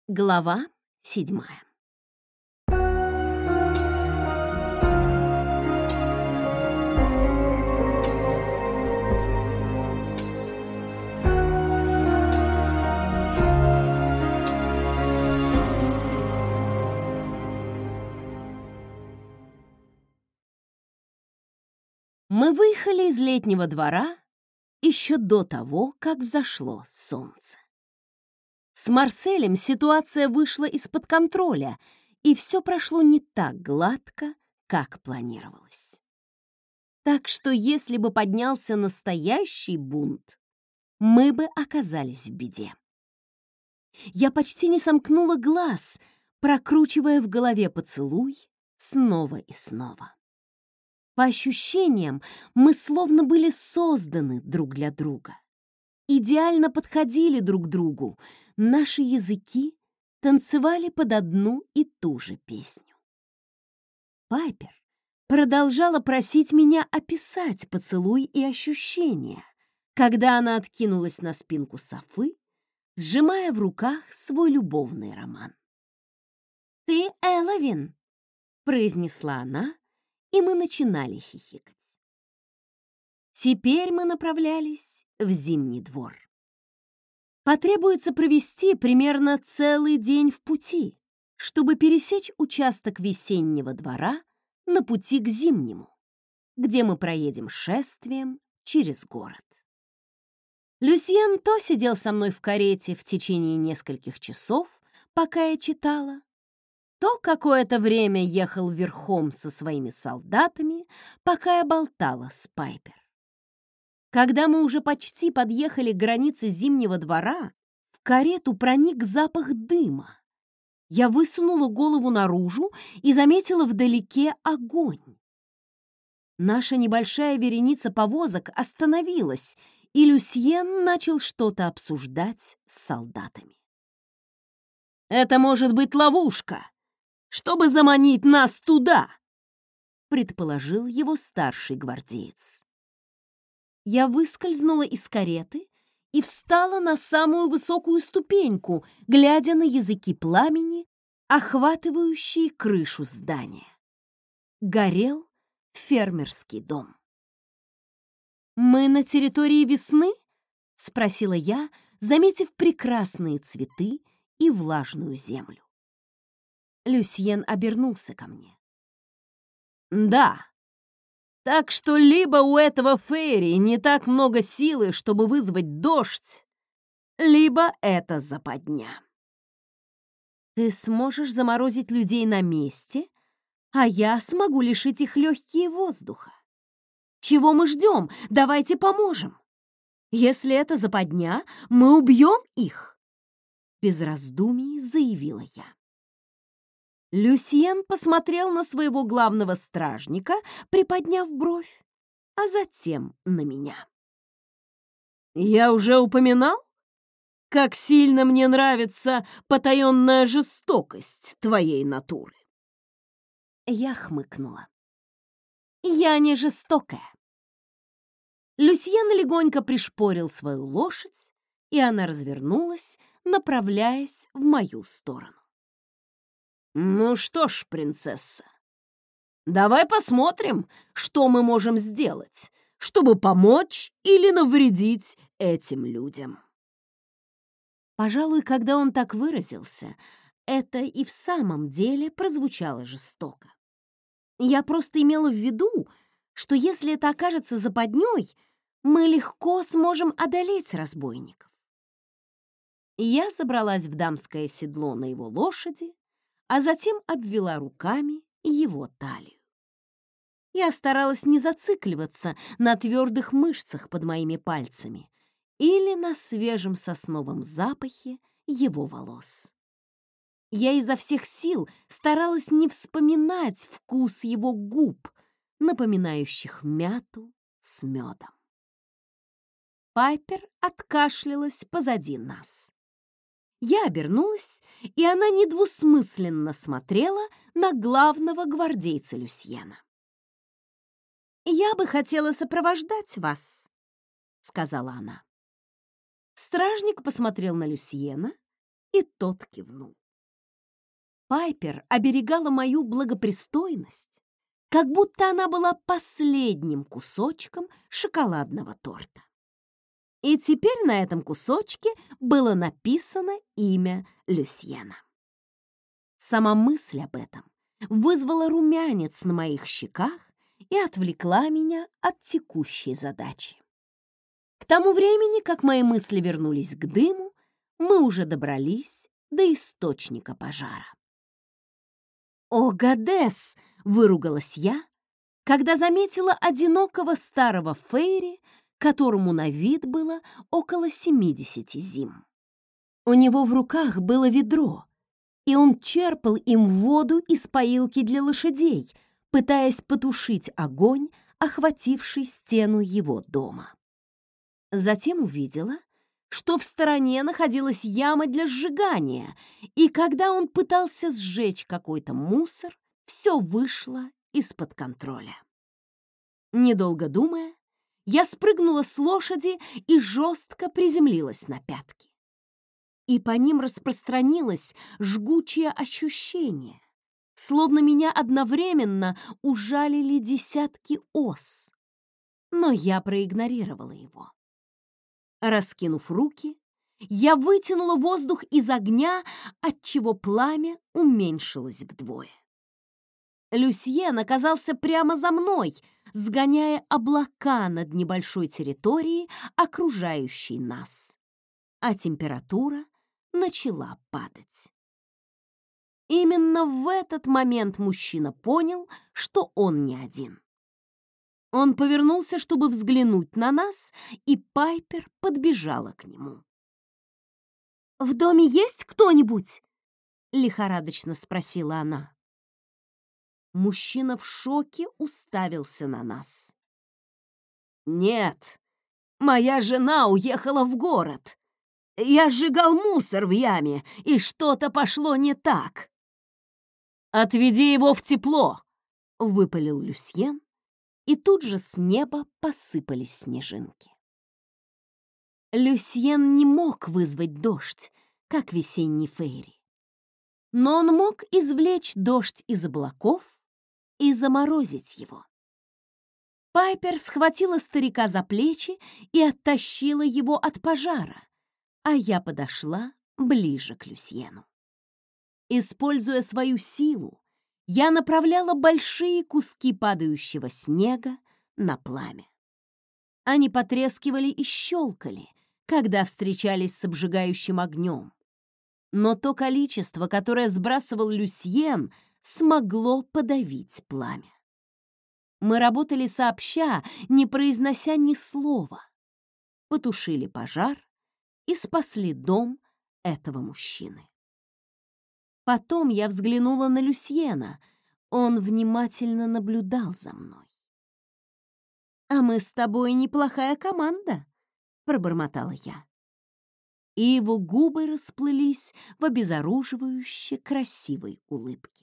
Глава 7. Мы выехали из летнего двора еще до того, как взошло солнце. С Марселем ситуация вышла из-под контроля, и все прошло не так гладко, как планировалось. Так что если бы поднялся настоящий бунт, мы бы оказались в беде. Я почти не сомкнула глаз, прокручивая в голове поцелуй снова и снова. По ощущениям, мы словно были созданы друг для друга. Идеально подходили друг другу, наши языки танцевали под одну и ту же песню. Пайпер продолжала просить меня описать поцелуй и ощущения, когда она откинулась на спинку софы, сжимая в руках свой любовный роман. «Ты Эловин», — произнесла она, и мы начинали хихикать. Теперь мы направлялись в Зимний двор. Потребуется провести примерно целый день в пути, чтобы пересечь участок Весеннего двора на пути к Зимнему, где мы проедем шествием через город. Люсьен то сидел со мной в карете в течение нескольких часов, пока я читала, то какое-то время ехал верхом со своими солдатами, пока я болтала с Пайпер. Когда мы уже почти подъехали к границе Зимнего двора, в карету проник запах дыма. Я высунула голову наружу и заметила вдалеке огонь. Наша небольшая вереница повозок остановилась, и Люсьен начал что-то обсуждать с солдатами. «Это может быть ловушка, чтобы заманить нас туда», предположил его старший гвардеец. Я выскользнула из кареты и встала на самую высокую ступеньку, глядя на языки пламени, охватывающие крышу здания. Горел фермерский дом. «Мы на территории весны?» — спросила я, заметив прекрасные цветы и влажную землю. Люсьен обернулся ко мне. «Да. Так что либо у этого фейри не так много силы, чтобы вызвать дождь, либо это западня. Ты сможешь заморозить людей на месте, а я смогу лишить их легкие воздуха. Чего мы ждем? Давайте поможем. Если это западня, мы убьем их», — без раздумий заявила я. Люсьен посмотрел на своего главного стражника, приподняв бровь, а затем на меня. «Я уже упоминал, как сильно мне нравится потаенная жестокость твоей натуры?» Я хмыкнула. «Я не жестокая». Люсьен легонько пришпорил свою лошадь, и она развернулась, направляясь в мою сторону. «Ну что ж, принцесса, давай посмотрим, что мы можем сделать, чтобы помочь или навредить этим людям». Пожалуй, когда он так выразился, это и в самом деле прозвучало жестоко. Я просто имела в виду, что если это окажется западней, мы легко сможем одолеть разбойников. Я забралась в дамское седло на его лошади, а затем обвела руками его талию. Я старалась не зацикливаться на твердых мышцах под моими пальцами или на свежем сосновом запахе его волос. Я изо всех сил старалась не вспоминать вкус его губ, напоминающих мяту с медом. Пайпер откашлялась позади нас. Я обернулась, и она недвусмысленно смотрела на главного гвардейца Люсьена. «Я бы хотела сопровождать вас», — сказала она. Стражник посмотрел на Люсьена, и тот кивнул. Пайпер оберегала мою благопристойность, как будто она была последним кусочком шоколадного торта. И теперь на этом кусочке было написано имя Люсьена. Сама мысль об этом вызвала румянец на моих щеках и отвлекла меня от текущей задачи. К тому времени, как мои мысли вернулись к дыму, мы уже добрались до источника пожара. «О, Гадес!» — выругалась я, когда заметила одинокого старого фейри, которому на вид было около 70 зим. У него в руках было ведро, и он черпал им воду из поилки для лошадей, пытаясь потушить огонь, охвативший стену его дома. Затем увидела, что в стороне находилась яма для сжигания, и когда он пытался сжечь какой-то мусор, все вышло из-под контроля. Недолго думая, я спрыгнула с лошади и жестко приземлилась на пятки. И по ним распространилось жгучее ощущение, словно меня одновременно ужалили десятки ос. Но я проигнорировала его. Раскинув руки, я вытянула воздух из огня, отчего пламя уменьшилось вдвое. Люсьен оказался прямо за мной, сгоняя облака над небольшой территорией, окружающей нас. А температура начала падать. Именно в этот момент мужчина понял, что он не один. Он повернулся, чтобы взглянуть на нас, и Пайпер подбежала к нему. «В доме есть кто-нибудь?» — лихорадочно спросила она. Мужчина в шоке уставился на нас. «Нет, моя жена уехала в город. Я сжигал мусор в яме, и что-то пошло не так». «Отведи его в тепло!» — выпалил Люсьен, и тут же с неба посыпались снежинки. Люсьен не мог вызвать дождь, как весенний фейри. Но он мог извлечь дождь из облаков и заморозить его. Пайпер схватила старика за плечи и оттащила его от пожара, а я подошла ближе к Люсьену. Используя свою силу, я направляла большие куски падающего снега на пламя. Они потрескивали и щелкали, когда встречались с обжигающим огнем. Но то количество, которое сбрасывал Люсьен, смогло подавить пламя. Мы работали сообща, не произнося ни слова. Потушили пожар и спасли дом этого мужчины. Потом я взглянула на Люсьена. Он внимательно наблюдал за мной. «А мы с тобой неплохая команда», — пробормотала я. И его губы расплылись в обезоруживающе красивой улыбке.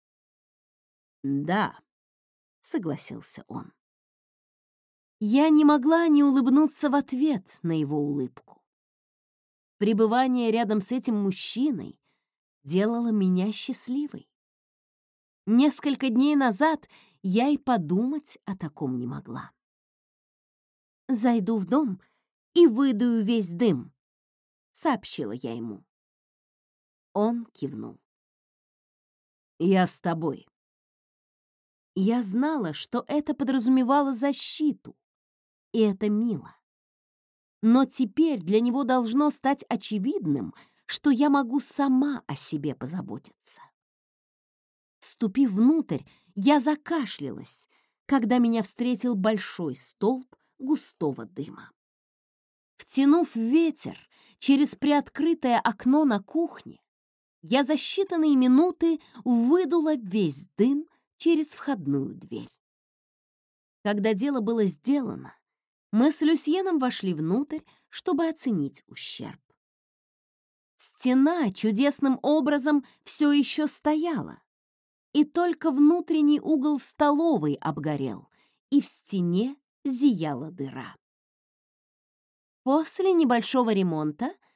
«Да», — согласился он. Я не могла не улыбнуться в ответ на его улыбку. Пребывание рядом с этим мужчиной делало меня счастливой. Несколько дней назад я и подумать о таком не могла. «Зайду в дом и выдую весь дым», — сообщила я ему. Он кивнул. «Я с тобой». Я знала, что это подразумевало защиту, и это мило. Но теперь для него должно стать очевидным, что я могу сама о себе позаботиться. Вступив внутрь, я закашлялась, когда меня встретил большой столб густого дыма. Втянув ветер через приоткрытое окно на кухне, я за считанные минуты выдула весь дым через входную дверь. Когда дело было сделано, мы с Люсьеном вошли внутрь, чтобы оценить ущерб. Стена чудесным образом все еще стояла, и только внутренний угол столовой обгорел, и в стене зияла дыра. После небольшого ремонта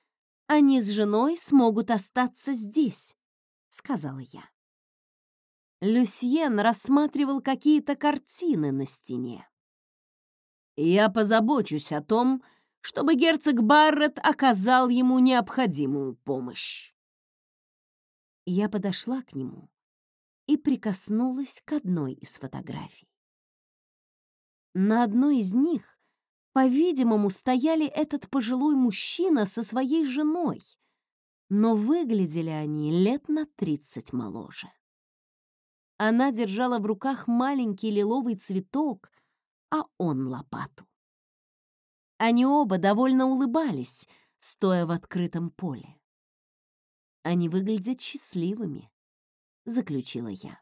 они с женой смогут остаться здесь», — сказала я. Люсьен рассматривал какие-то картины на стене. «Я позабочусь о том, чтобы герцог Барретт оказал ему необходимую помощь». Я подошла к нему и прикоснулась к одной из фотографий. На одной из них, по-видимому, стояли этот пожилой мужчина со своей женой, но выглядели они лет на 30 моложе. Она держала в руках маленький лиловый цветок, а он лопату. Они оба довольно улыбались, стоя в открытом поле. «Они выглядят счастливыми», — заключила я.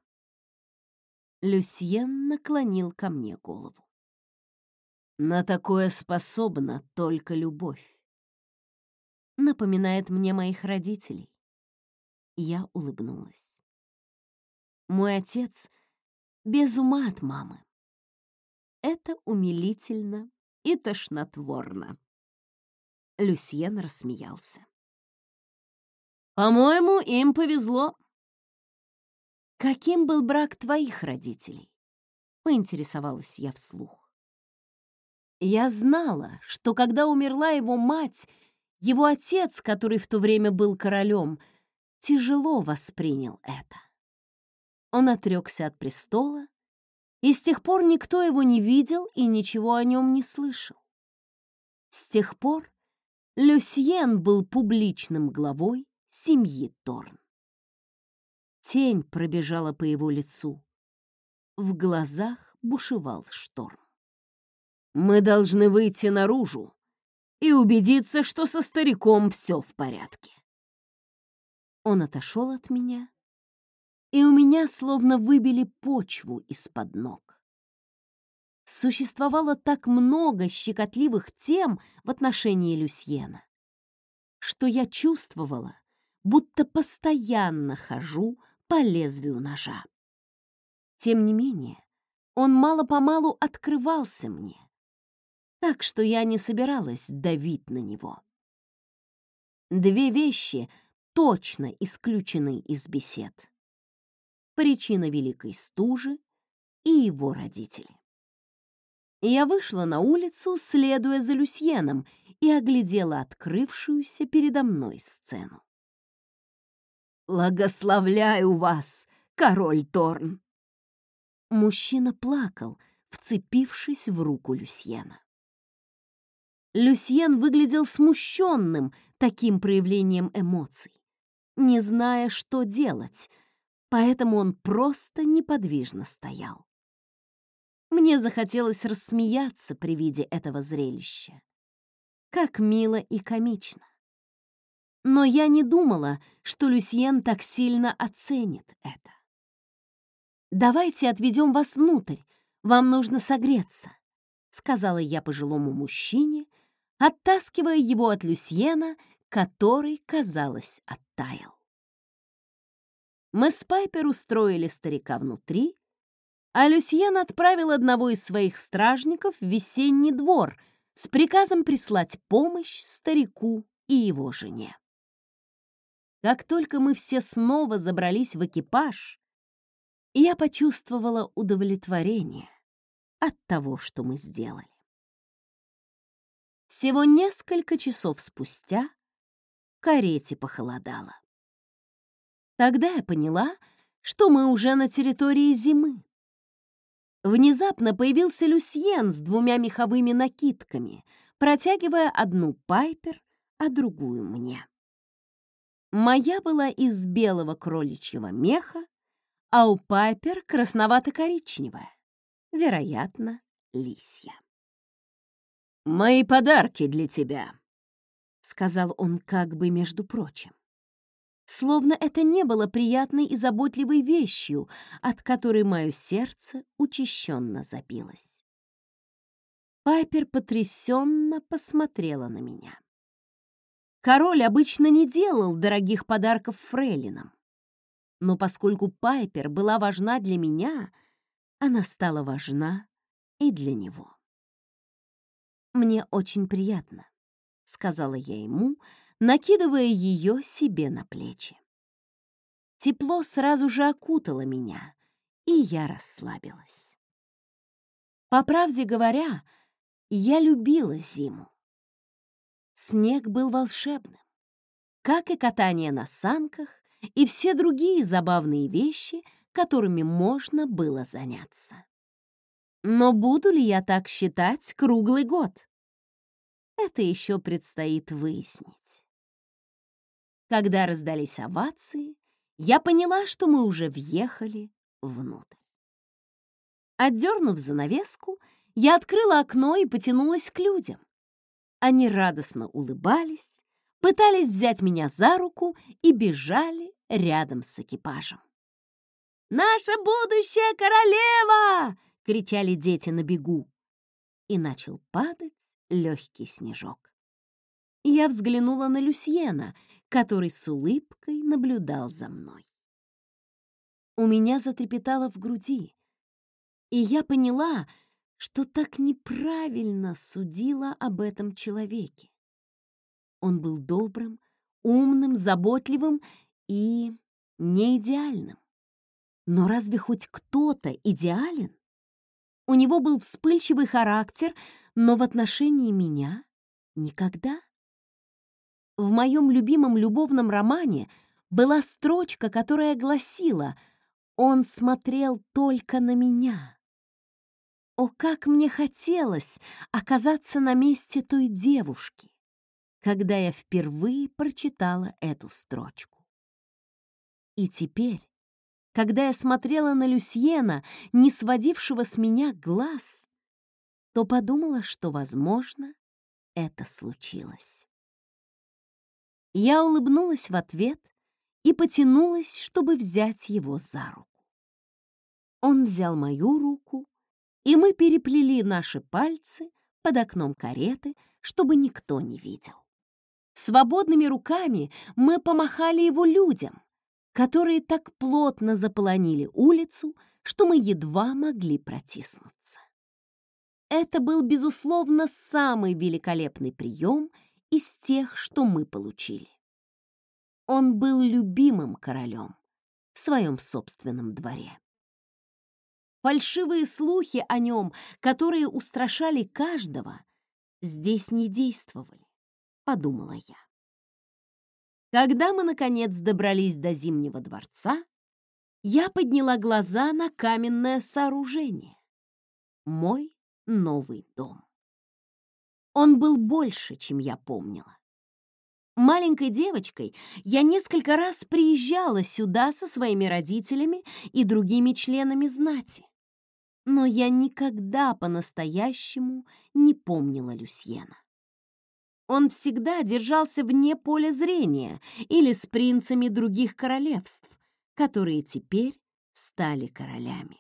Люсьен наклонил ко мне голову. «На такое способна только любовь». Напоминает мне моих родителей. Я улыбнулась. Мой отец без ума от мамы. Это умилительно и тошнотворно. Люсьен рассмеялся. «По-моему, им повезло». «Каким был брак твоих родителей?» — поинтересовалась я вслух. Я знала, что когда умерла его мать, его отец, который в то время был королем, тяжело воспринял это. Он отрекся от престола, и с тех пор никто его не видел и ничего о нем не слышал. С тех пор Люсьен был публичным главой семьи Торн. Тень пробежала по его лицу. В глазах бушевал шторм. «Мы должны выйти наружу и убедиться, что со стариком все в порядке». Он отошел от меня, и у меня словно выбили почву из-под ног. Существовало так много щекотливых тем в отношении Люсьена, что я чувствовала, будто постоянно хожу по лезвию ножа. Тем не менее, он мало-помалу открывался мне, так что я не собиралась давить на него. Две вещи точно исключены из бесед: причина Великой Стужи и его родители. Я вышла на улицу, следуя за Люсьеном, и оглядела открывшуюся передо мной сцену. «Благословляю вас, король Торн!» Мужчина плакал, вцепившись в руку Люсьена. Люсьен выглядел смущенным таким проявлением эмоций, не зная, что делать, поэтому он просто неподвижно стоял. Мне захотелось рассмеяться при виде этого зрелища. Как мило и комично. Но я не думала, что Люсьен так сильно оценит это. «Давайте отведем вас внутрь, вам нужно согреться», — сказала я пожилому мужчине, оттаскивая его от Люсьена, который, казалось, оттаял. Мы с Пайпер устроили старика внутри, а Люсьен отправил одного из своих стражников в весенний двор с приказом прислать помощь старику и его жене. Как только мы все снова забрались в экипаж, я почувствовала удовлетворение от того, что мы сделали. Всего несколько часов спустя в карете похолодало. Тогда я поняла, что мы уже на территории зимы. Внезапно появился Люсьен с двумя меховыми накидками, протягивая одну Пайпер, а другую мне. Моя была из белого кроличьего меха, а у Пайпер красновато-коричневая, вероятно, лисья. «Мои подарки для тебя», — сказал он как бы между прочим. Словно это не было приятной и заботливой вещью, от которой мое сердце учащенно забилось. Пайпер потрясенно посмотрела на меня. Король обычно не делал дорогих подарков фрейлинам, но поскольку Пайпер была важна для меня, она стала важна и для него. «Мне очень приятно», — сказала я ему, накидывая ее себе на плечи. Тепло сразу же окутало меня, и я расслабилась. По правде говоря, я любила зиму. Снег был волшебным, как и катание на санках и все другие забавные вещи, которыми можно было заняться. Но буду ли я так считать круглый год? Это еще предстоит выяснить. Когда раздались овации, я поняла, что мы уже въехали внутрь. Отдернув занавеску, я открыла окно и потянулась к людям. Они радостно улыбались, пытались взять меня за руку и бежали рядом с экипажем. «Наша будущая королева!» — кричали дети на бегу. И начал падать легкий снежок. Я взглянула на Люсьена, который с улыбкой наблюдал за мной. У меня затрепетало в груди, и я поняла, что так неправильно судила об этом человеке. Он был добрым, умным, заботливым и не идеальным. Но разве хоть кто-то идеален? У него был вспыльчивый характер, но в отношении меня никогда. В моем любимом любовном романе была строчка, которая гласила: «Он смотрел только на меня». О, как мне хотелось оказаться на месте той девушки, когда я впервые прочитала эту строчку. И теперь, когда я смотрела на Люсьена, не сводившего с меня глаз, то подумала, что, возможно, это случилось. Я улыбнулась в ответ и потянулась, чтобы взять его за руку. Он взял мою руку, и мы переплели наши пальцы под окном кареты, чтобы никто не видел. Свободными руками мы помахали его людям, которые так плотно заполонили улицу, что мы едва могли протиснуться. Это был, безусловно, самый великолепный прием из тех, что мы получили. Он был любимым королем в своем собственном дворе. Фальшивые слухи о нем, которые устрашали каждого, здесь не действовали, подумала я. Когда мы, наконец, добрались до Зимнего дворца, я подняла глаза на каменное сооружение. Мой новый дом. Он был больше, чем я помнила. Маленькой девочкой я несколько раз приезжала сюда со своими родителями и другими членами знати, но я никогда по-настоящему не помнила Люсьена. Он всегда держался вне поля зрения или с принцами других королевств, которые теперь стали королями.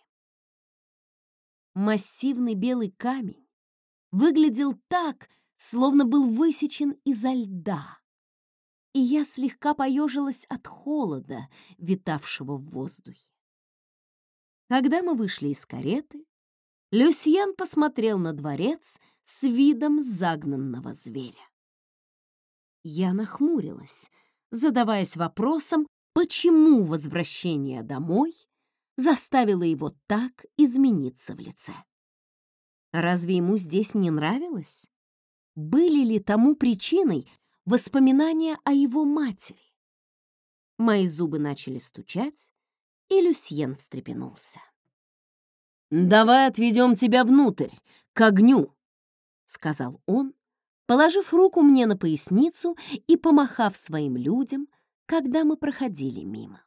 Массивный белый камень выглядел так, словно был высечен изо льда, и я слегка поежилась от холода, витавшего в воздухе. Когда мы вышли из кареты, Люсьен посмотрел на дворец с видом загнанного зверя. Я нахмурилась, задаваясь вопросом, почему возвращение домой заставило его так измениться в лице. Разве ему здесь не нравилось? Были ли тому причиной воспоминания о его матери? Мои зубы начали стучать, и Люсьен встрепенулся. «Давай отведем тебя внутрь, к огню», — сказал он, положив руку мне на поясницу и помахав своим людям, когда мы проходили мимо.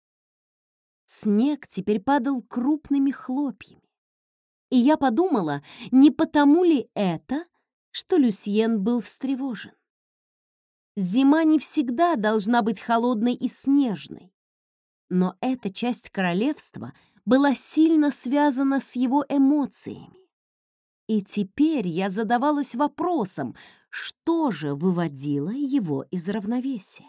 Снег теперь падал крупными хлопьями, и я подумала, не потому ли это, что Люсьен был встревожен. Зима не всегда должна быть холодной и снежной, но эта часть королевства была сильно связана с его эмоциями. И теперь я задавалась вопросом, что же выводило его из равновесия.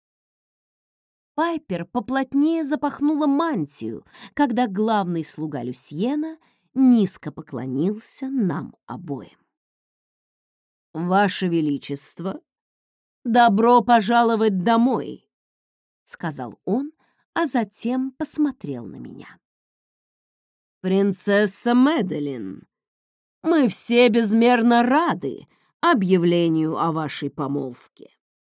Пайпер поплотнее запахнула мантию, когда главный слуга Люсьена низко поклонился нам обоим. «Ваше Величество, «Добро пожаловать домой», — сказал он, а затем посмотрел на меня. «Принцесса Мэдалин, мы все безмерно рады объявлению о вашей помолвке».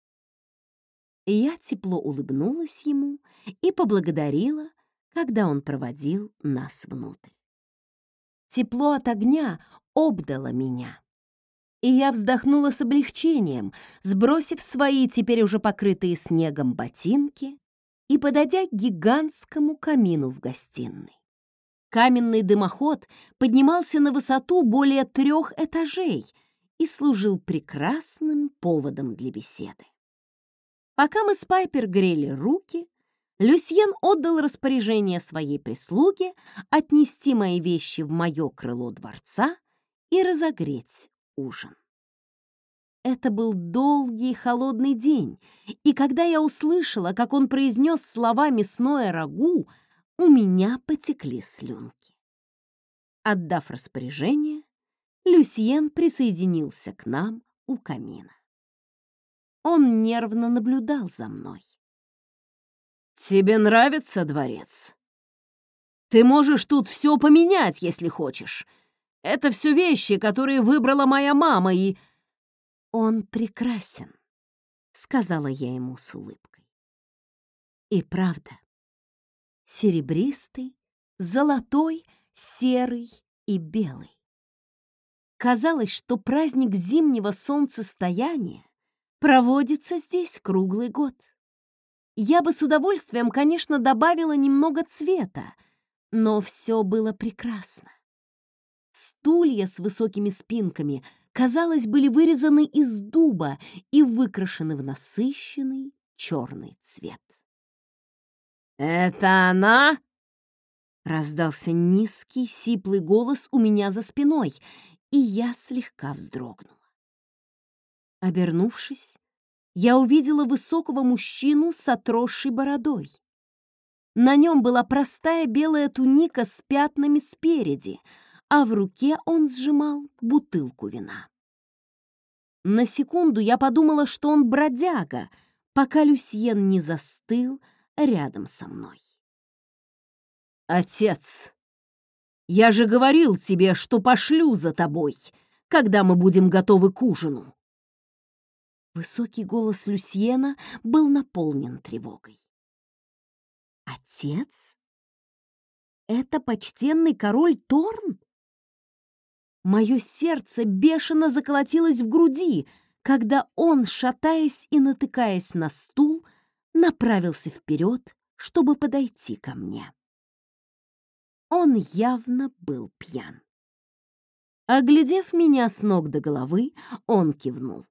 Я тепло улыбнулась ему и поблагодарила, когда он проводил нас внутрь. Тепло от огня обдало меня, и я вздохнула с облегчением, сбросив свои теперь уже покрытые снегом ботинки и подойдя к гигантскому камину в гостиной. Каменный дымоход поднимался на высоту более 3 этажей и служил прекрасным поводом для беседы. Пока мы с Пайпер грели руки, Люсьен отдал распоряжение своей прислуге отнести мои вещи в мое крыло дворца и разогреть ужин. Это был долгий холодный день, и когда я услышала, как он произнес слова «мясное рагу», у меня потекли слюнки. Отдав распоряжение, Люсьен присоединился к нам у камина. Он нервно наблюдал за мной. «Тебе нравится дворец? Ты можешь тут все поменять, если хочешь. Это все вещи, которые выбрала моя мама, и...» «Он прекрасен», — сказала я ему с улыбкой. И правда, серебристый, золотой, серый и белый. Казалось, что праздник зимнего солнцестояния проводится здесь круглый год. Я бы с удовольствием, конечно, добавила немного цвета, но все было прекрасно. Стулья с высокими спинками, казалось, были вырезаны из дуба и выкрашены в насыщенный черный цвет. «Это она?» — раздался низкий, сиплый голос у меня за спиной, и я слегка вздрогнула. Обернувшись, я увидела высокого мужчину с отросшей бородой. На нем была простая белая туника с пятнами спереди, а в руке он сжимал бутылку вина. На секунду я подумала, что он бродяга, пока Люсьен не застыл рядом со мной. «Отец, я же говорил тебе, что пошлю за тобой, когда мы будем готовы к ужину». Высокий голос Люсьена был наполнен тревогой. «Отец? Это почтенный король Торн?» Мое сердце бешено заколотилось в груди, когда он, шатаясь и натыкаясь на стул, направился вперед, чтобы подойти ко мне. Он явно был пьян. Оглядев меня с ног до головы, он кивнул.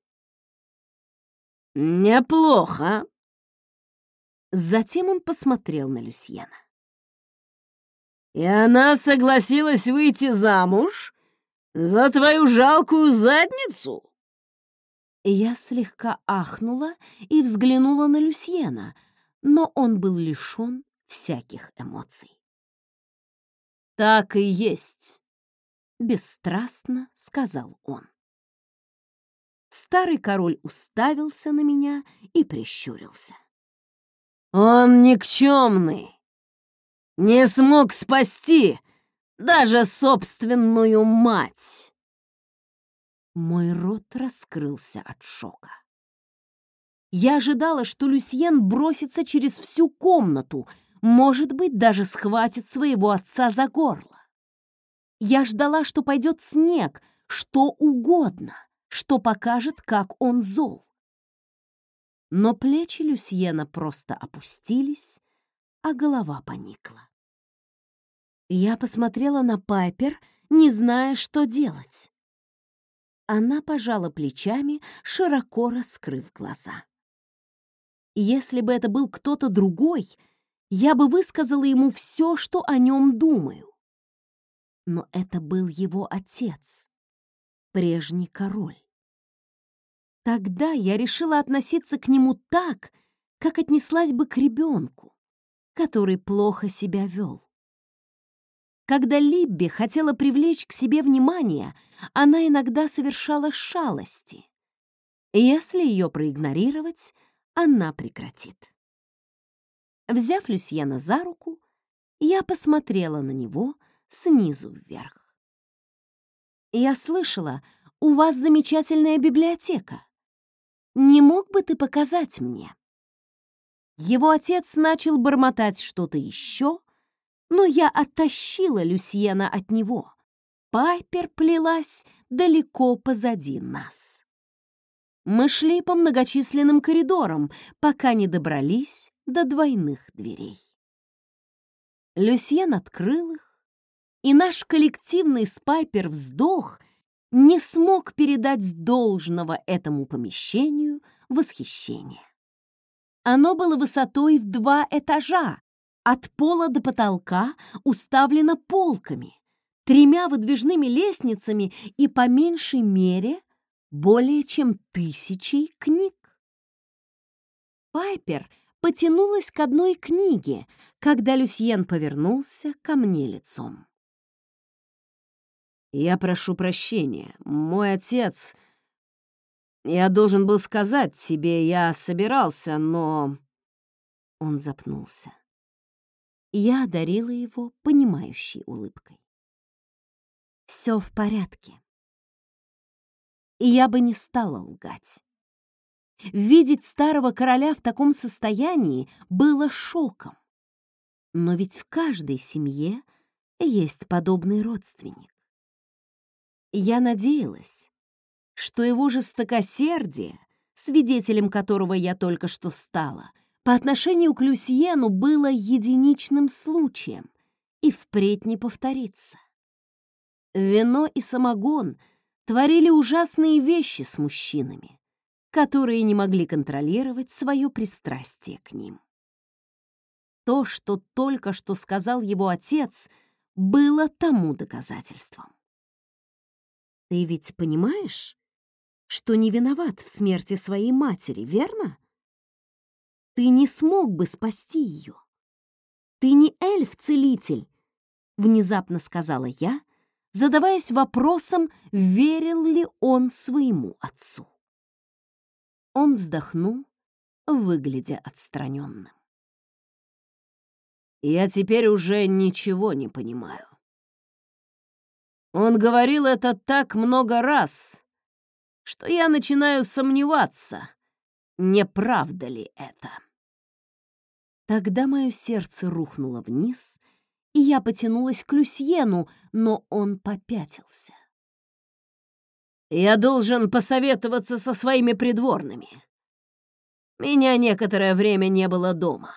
«Неплохо». Затем он посмотрел на Люсьена. «И она согласилась выйти замуж за твою жалкую задницу?» Я слегка ахнула и взглянула на Люсьена, но он был лишён всяких эмоций. «Так и есть», — бесстрастно сказал он. Старый король уставился на меня и прищурился. «Он никчемный, не смог спасти даже собственную мать!» Мой рот раскрылся от шока. Я ожидала, что Люсьен бросится через всю комнату, может быть, даже схватит своего отца за горло. Я ждала, что пойдет снег, что угодно, что покажет, как он зол. Но плечи Люсьена просто опустились, а голова поникла. Я посмотрела на Пайпер, не зная, что делать. Она пожала плечами, широко раскрыв глаза. Если бы это был кто-то другой, я бы высказала ему все, что о нем думаю. Но это был его отец, прежний король. Тогда я решила относиться к нему так, как отнеслась бы к ребенку, который плохо себя вел. Когда Либби хотела привлечь к себе внимание, она иногда совершала шалости. Если ее проигнорировать, она прекратит. Взяв Люсьена за руку, я посмотрела на него снизу вверх. «Я слышала, у вас замечательная библиотека. Не мог бы ты показать мне?» Его отец начал бормотать что-то еще, но я оттащила Люсьена от него. Пайпер плелась далеко позади нас. Мы шли по многочисленным коридорам, пока не добрались до двойных дверей. Люсьен открыл их, и наш коллективный с Пайпер вздох не смог передать должного этому помещению восхищения. Оно было высотой в 2 этажа, от пола до потолка уставлено полками, 3 выдвижными лестницами и, по меньшей мере, более чем 1000 книг. Пайпер потянулась к одной книге, когда Люсьен повернулся ко мне лицом. «Я прошу прощения, мой отец... Я должен был сказать тебе, я собирался, но...» Он запнулся. Я одарила его понимающей улыбкой. «Все в порядке». И я бы не стала лгать. Видеть старого короля в таком состоянии было шоком. Но ведь в каждой семье есть подобный родственник. Я надеялась, что его жестокосердие, свидетелем которого я только что стала, по отношению к Люсьену было единичным случаем и впредь не повторится. Вино и самогон творили ужасные вещи с мужчинами, которые не могли контролировать свое пристрастие к ним. То, что только что сказал его отец, было тому доказательством. Ты ведь понимаешь, что не виноват в смерти своей матери, верно? Ты не смог бы спасти ее. Ты не эльф-целитель, внезапно сказала я, задаваясь вопросом, верил ли он своему отцу. Он вздохнул, выглядя отстраненным. Я теперь уже ничего не понимаю. Он говорил это так много раз, что я начинаю сомневаться, не правда ли это. Тогда мое сердце рухнуло вниз, и я потянулась к Люсьену, но он попятился. Я должен посоветоваться со своими придворными. Меня некоторое время не было дома.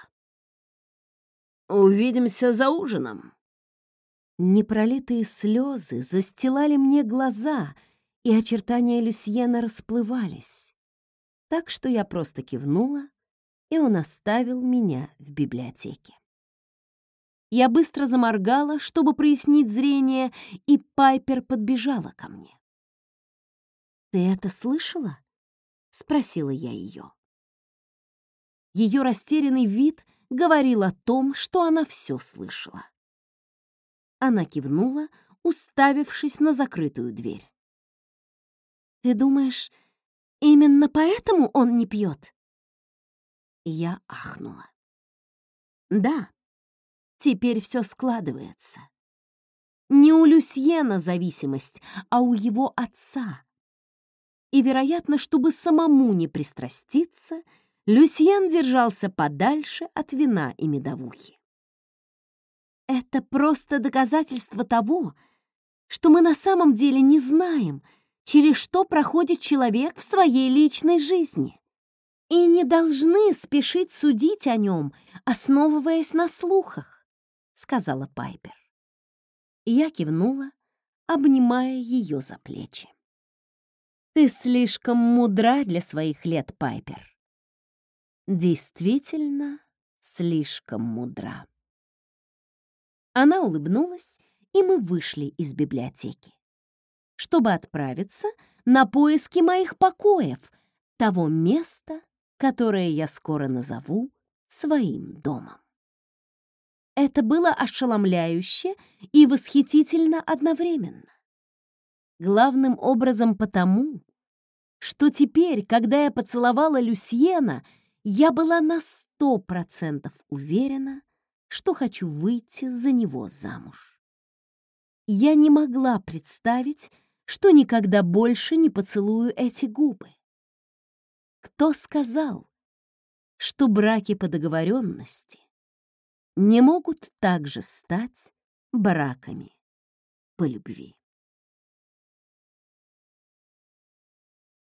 Увидимся за ужином. Непролитые слезы застилали мне глаза, и очертания Люсьена расплывались. Так что я просто кивнула, и он оставил меня в библиотеке. Я быстро заморгала, чтобы прояснить зрение, и Пайпер подбежала ко мне. «Ты это слышала?» — спросила я ее. Ее растерянный вид говорил о том, что она все слышала. Она кивнула, уставившись на закрытую дверь. «Ты думаешь, именно поэтому он не пьет?» Я ахнула. «Да, теперь все складывается. Не у Люсьена зависимость, а у его отца. И, вероятно, чтобы самому не пристраститься, Люсьен держался подальше от вина и медовухи. Это просто доказательство того, что мы на самом деле не знаем, через что проходит человек в своей личной жизни, и не должны спешить судить о нем, основываясь на слухах», — сказала Пайпер. Я кивнула, обнимая ее за плечи. «Ты слишком мудра для своих лет, Пайпер. Действительно, слишком мудра». Она улыбнулась, и мы вышли из библиотеки, чтобы отправиться на поиски моих покоев, того места, которое я скоро назову своим домом. Это было ошеломляюще и восхитительно одновременно. Главным образом потому, что теперь, когда я поцеловала Люсьена, я была на 100% уверена, что хочу выйти за него замуж. Я не могла представить, что никогда больше не поцелую эти губы. Кто сказал, что браки по договоренности не могут также стать браками по любви?